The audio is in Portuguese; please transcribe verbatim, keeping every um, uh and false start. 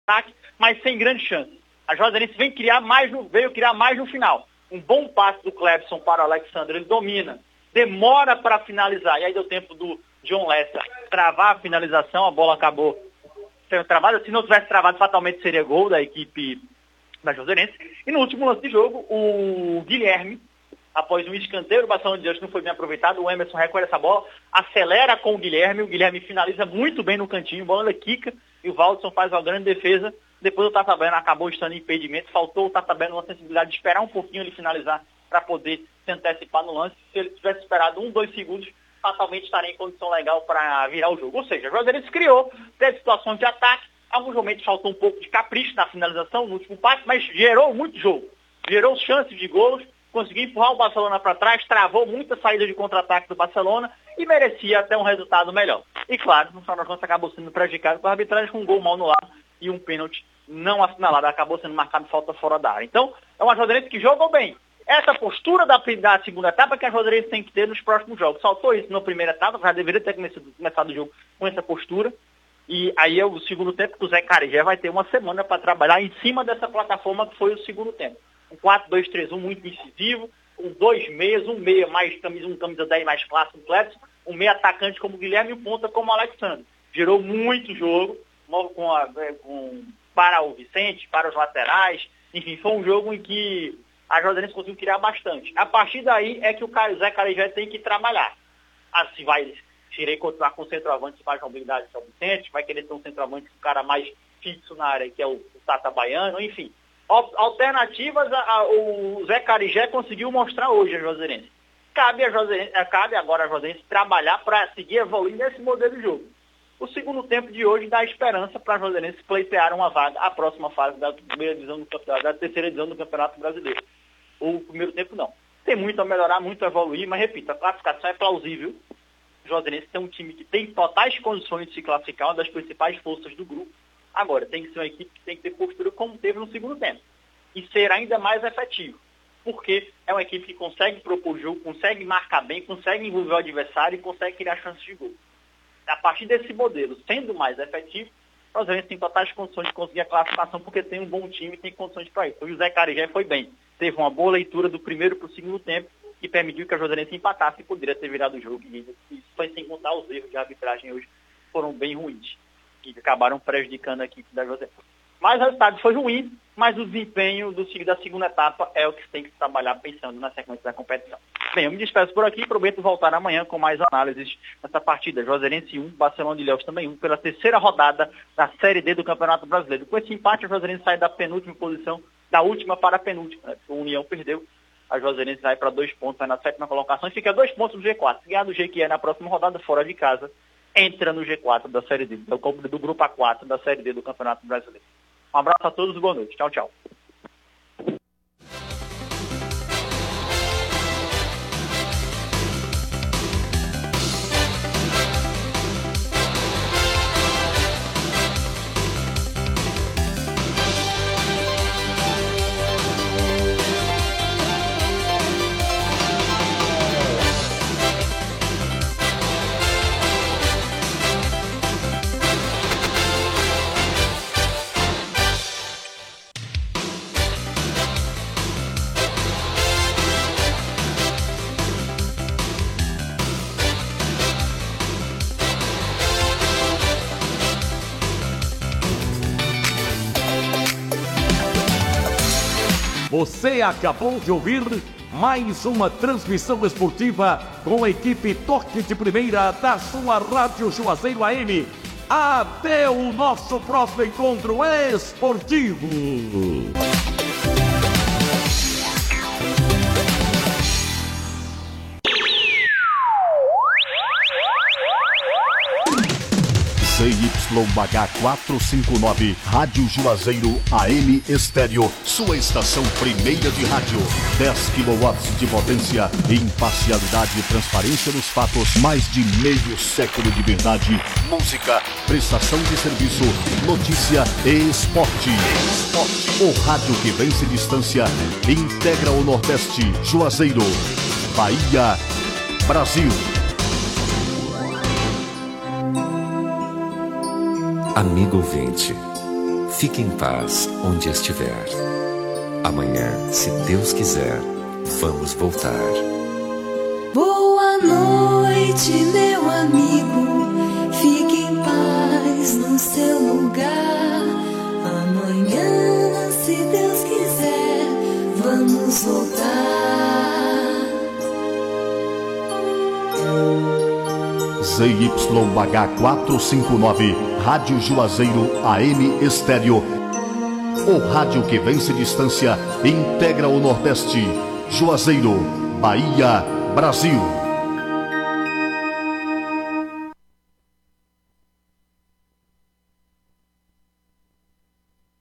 ataque, mas sem grande chance. A Juazeirense vem criar mais no, veio criar mais no final. Um bom passe do Clebson para o Alexandre, ele domina, demora para finalizar, e aí deu tempo do John Lessa travar a finalização, a bola acabou sendo travada. Se não tivesse travado, fatalmente seria gol da equipe da Juazeirense. E no último lance de jogo, o Guilherme, após um escanteio, o Barcelona de Anjos não foi bem aproveitado, o Emerson recolhe essa bola, acelera com o Guilherme, o Guilherme finaliza muito bem no cantinho, a bola quica, e o Valdson faz uma grande defesa. Depois o Tatabeno acabou estando em impedimento, faltou o Tatabeno uma sensibilidade de esperar um pouquinho ele finalizar para poder se antecipar no lance. Se ele tivesse esperado um, dois segundos, fatalmente estaria em condição legal para virar o jogo. Ou seja, o Juazeirense criou, teve situações de ataque, alguns momentos faltou um pouco de capricho na finalização, no último passe, mas gerou muito jogo, gerou chances de gols, conseguiu empurrar o Barcelona para trás, travou muita saída de contra-ataque do Barcelona e merecia até um resultado melhor. E claro, no final das contas acabou sendo prejudicado com a arbitragem, com um gol mal anulado e um pênalti não assinalado, acabou sendo marcado falta fora da área. Então, é uma Juazeirense que jogou bem. Essa postura da, da segunda etapa que a Juazeirense tem que ter nos próximos jogos. Saltou isso na primeira etapa, já deveria ter começado, começado o jogo com essa postura. E aí é o segundo tempo que o Zé Carigé vai ter uma semana para trabalhar em cima dessa plataforma que foi o segundo tempo. Um quatro dois três um muito incisivo, com dois meias, um meia mais camisa, um camisa dez mais clássico, um Clebson, um meia atacante como o Guilherme e um ponta como o Alexandre. Gerou muito jogo com a, com, para o Vicente, para os laterais. Enfim, foi um jogo em que a Juazeirense conseguiu criar bastante. A partir daí é que o Zé Carigé tem que trabalhar. Assim vai, tirei continuar com o centroavante, faz mobilidade São Vicente, vai querer ter um centroavante, um cara mais fixo na área, que é o, o Tata Baiano, enfim. Alternativas a, a, o Zé Carigé conseguiu mostrar hoje a Juazeirense. Cabe, a Juazeirense, cabe agora a Juazeirense trabalhar para seguir evoluindo nesse modelo de jogo. O segundo tempo de hoje dá esperança para a Juazeirense pleitear uma vaga à próxima fase da, primeira divisão do campeonato, da terceira divisão do Campeonato Brasileiro. O primeiro tempo não. Tem muito a melhorar, muito a evoluir, mas repito, a classificação é plausível. O Juazeirense tem um time que tem totais condições de se classificar, uma das principais forças do grupo. Agora, tem que ser uma equipe que tem que ter postura como teve no segundo tempo. E ser ainda mais efetivo. Porque é uma equipe que consegue propor jogo, consegue marcar bem, consegue envolver o adversário e consegue criar chances de gol. A partir desse modelo, sendo mais efetivo, o Juazeirense tem totais condições de conseguir a classificação porque tem um bom time e tem condições para isso. O José Carigé foi bem. Teve uma boa leitura do primeiro para o segundo tempo que permitiu que a Juazeirense empatasse e poderia ter virado o jogo. E isso foi sem contar os erros de arbitragem hoje, foram bem ruins, que acabaram prejudicando a equipe da Juazeirense. Mas o resultado foi ruim, mas o desempenho do, da segunda etapa é o que tem que trabalhar pensando na sequência da competição. Bem, eu me despeço por aqui e prometo voltar amanhã com mais análises nessa partida. Juazeirense um, Barcelona de Ilhéus também um, pela terceira rodada da Série D do Campeonato Brasileiro. Com esse empate, a Juazeirense sai da penúltima posição, da última para a penúltima. O União perdeu, a Juazeirense vai para dois pontos, vai na sétima colocação e fica dois pontos no G quatro. Se ganhar do G que é na próxima rodada, fora de casa, entra no G quatro da Série D, do, do grupo A quatro da Série D do Campeonato Brasileiro. Um abraço a todos e boa noite. Tchau, tchau. Você acabou de ouvir mais uma transmissão esportiva com a equipe Toque de Primeira da sua Rádio Juazeiro A M. Até o nosso próximo encontro esportivo. C Y H quatrocentos e cinquenta e nove, Rádio Juazeiro A M Estéreo, sua estação primeira de rádio. dez quilowatts de potência, imparcialidade e transparência nos fatos, mais de meio século de verdade, música, prestação de serviço, notícia e esporte. esporte. O rádio que vence distância, integra o Nordeste, Juazeiro, Bahia, Brasil. Amigo ouvinte, Fique em paz onde estiver. Amanhã, se Deus quiser, vamos voltar. Boa noite, meu amigo. Fique em paz no seu lugar. Amanhã, se Deus quiser, vamos voltar. Z Y H quatrocentos e cinquenta e nove, Rádio Juazeiro A M Estéreo. O rádio que vence distância e integra o Nordeste. Juazeiro, Bahia, Brasil.